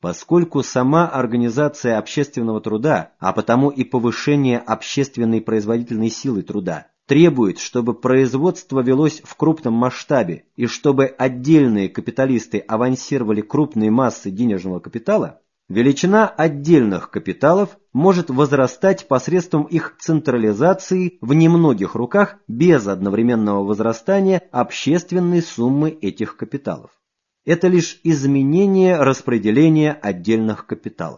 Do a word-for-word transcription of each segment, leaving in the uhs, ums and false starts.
поскольку сама организация общественного труда, а потому и повышение общественной производительной силы труда, требует, чтобы производство велось в крупном масштабе и чтобы отдельные капиталисты авансировали крупные массы денежного капитала, величина отдельных капиталов может возрастать посредством их централизации в немногих руках без одновременного возрастания общественной суммы этих капиталов. Это лишь изменение распределения отдельных капиталов.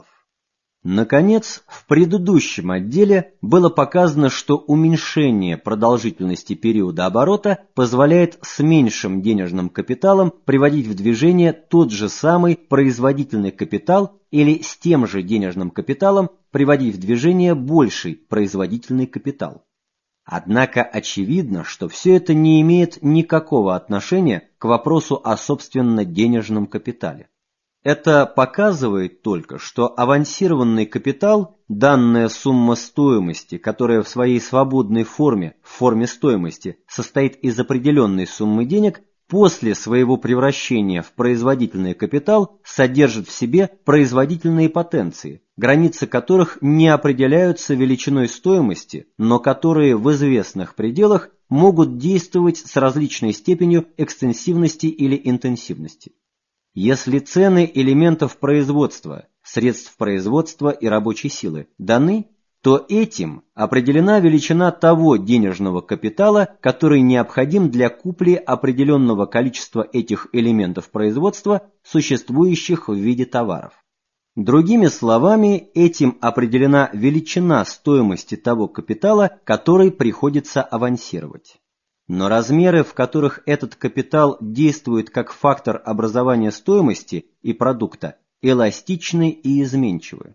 Наконец, в предыдущем отделе было показано, что уменьшение продолжительности периода оборота позволяет с меньшим денежным капиталом приводить в движение тот же самый производительный капитал или с тем же денежным капиталом приводить в движение больший производительный капитал. Однако очевидно, что все это не имеет никакого отношения к вопросу о собственно денежном капитале. Это показывает только, что авансированный капитал, данная сумма стоимости, которая в своей свободной форме, в форме стоимости, состоит из определенной суммы денег, после своего превращения в производительный капитал содержит в себе производительные потенции, границы которых не определяются величиной стоимости, но которые в известных пределах могут действовать с различной степенью экстенсивности или интенсивности. Если цены элементов производства, средств производства и рабочей силы даны, то этим определена величина того денежного капитала, который необходим для купли определенного количества этих элементов производства, существующих в виде товаров. Другими словами, этим определена величина стоимости того капитала, который приходится авансировать. Но размеры, в которых этот капитал действует как фактор образования стоимости и продукта, эластичны и изменчивы.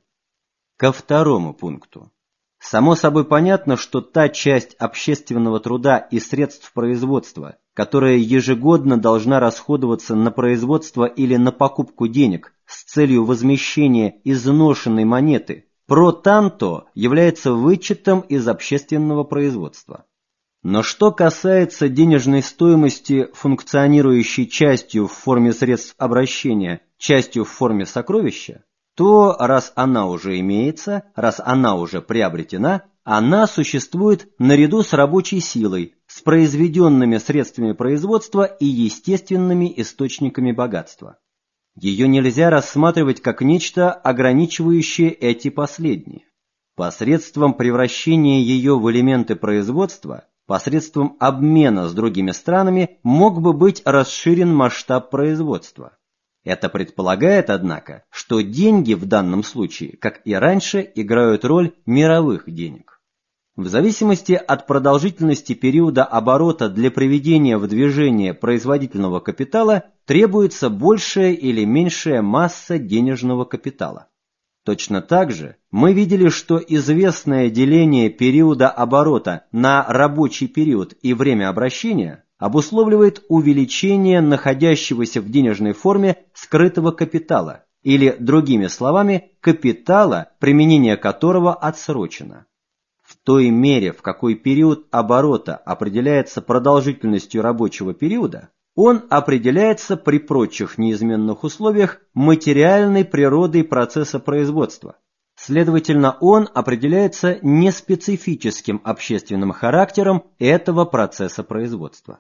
Ко второму пункту. Само собой понятно, что та часть общественного труда и средств производства, которая ежегодно должна расходоваться на производство или на покупку денег с целью возмещения изношенной монеты, про танто является вычетом из общественного производства. Но что касается денежной стоимости, функционирующей частью в форме средств обращения, частью в форме сокровища, то, раз она уже имеется, раз она уже приобретена, она существует наряду с рабочей силой, с произведенными средствами производства и естественными источниками богатства. Ее нельзя рассматривать как нечто, ограничивающее эти последние. Посредством превращения ее в элементы производства, посредством обмена с другими странами мог бы быть расширен масштаб производства. Это предполагает, однако, что деньги в данном случае, как и раньше, играют роль мировых денег. В зависимости от продолжительности периода оборота для приведения в движение производительного капитала требуется большая или меньшая масса денежного капитала. Точно так же мы видели, что известное деление периода оборота на рабочий период и время обращения обусловливает увеличение находящегося в денежной форме скрытого капитала, или, другими словами, капитала, применение которого отсрочено. В той мере, в какой период оборота определяется продолжительностью рабочего периода, он определяется при прочих неизменных условиях материальной природой процесса производства. Следовательно, он определяется неспецифическим общественным характером этого процесса производства.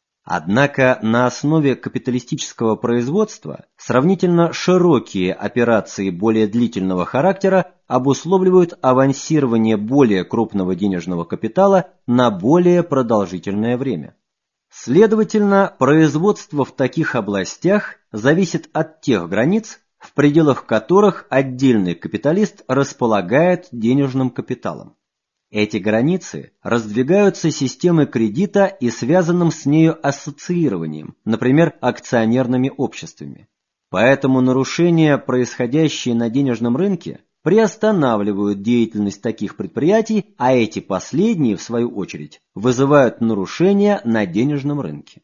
Однако на основе капиталистического производства сравнительно широкие операции более длительного характера обусловливают авансирование более крупного денежного капитала на более продолжительное время. Следовательно, производство в таких областях зависит от тех границ, в пределах которых отдельный капиталист располагает денежным капиталом. Эти границы раздвигаются системой кредита и связанным с нею ассоциированием, например, акционерными обществами. Поэтому нарушения, происходящие на денежном рынке, приостанавливают деятельность таких предприятий, а эти последние, в свою очередь, вызывают нарушения на денежном рынке.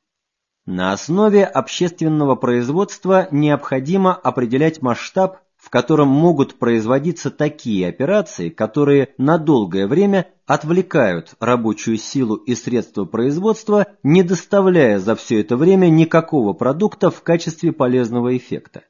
На основе общественного производства необходимо определять масштаб, в котором могут производиться такие операции, которые на долгое время отвлекают рабочую силу и средства производства, не доставляя за все это время никакого продукта в качестве полезного эффекта.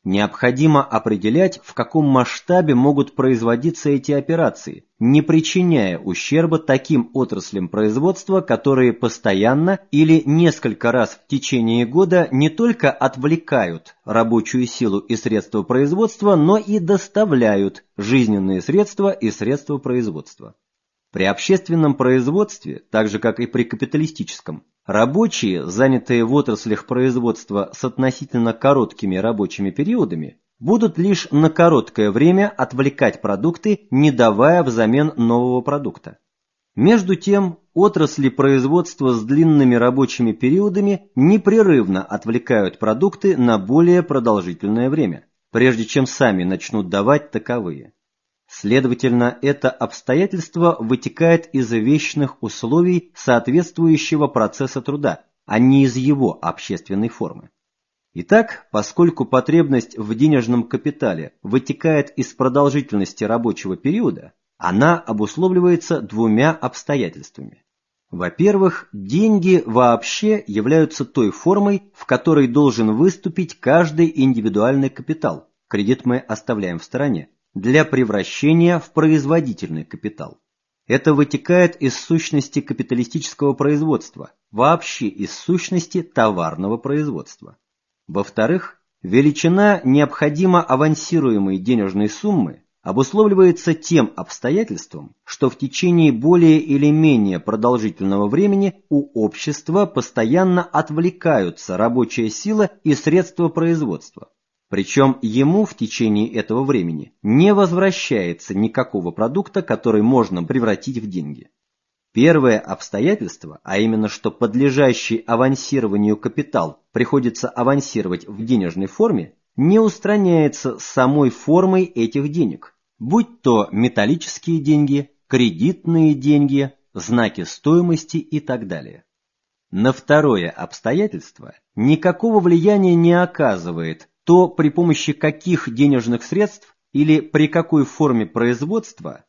Необходимо определять, в каком масштабе могут производиться эти операции, не причиняя ущерба таким отраслям производства, которые постоянно или несколько раз в течение года не только отвлекают рабочую силу и средства производства, но и доставляют жизненные средства и средства производства. При общественном производстве, так же как и при капиталистическом, рабочие, занятые в отраслях производства с относительно короткими рабочими периодами, будут лишь на короткое время отвлекать продукты, не давая взамен нового продукта. Между тем, отрасли производства с длинными рабочими периодами непрерывно отвлекают продукты на более продолжительное время, прежде чем сами начнут давать таковые. Следовательно, это обстоятельство вытекает из вечных условий соответствующего процесса труда, а не из его общественной формы. Итак, поскольку потребность в денежном капитале вытекает из продолжительности рабочего периода, она обусловливается двумя обстоятельствами. Во-первых, деньги вообще являются той формой, в которой должен выступить каждый индивидуальный капитал, кредит мы оставляем в стороне, для превращения в производительный капитал. Это вытекает из сущности капиталистического производства, вообще из сущности товарного производства. Во-вторых, величина необходимо авансируемой денежной суммы обусловливается тем обстоятельством, что в течение более или менее продолжительного времени у общества постоянно отвлекаются рабочая сила и средства производства. Причем ему в течение этого времени не возвращается никакого продукта, который можно превратить в деньги. Первое обстоятельство, а именно что подлежащий авансированию капитал приходится авансировать в денежной форме, не устраняется самой формой этих денег, будь то металлические деньги, кредитные деньги, знаки стоимости и так далее. На второе обстоятельство никакого влияния не оказывает то, при помощи каких денежных средств или при какой форме производства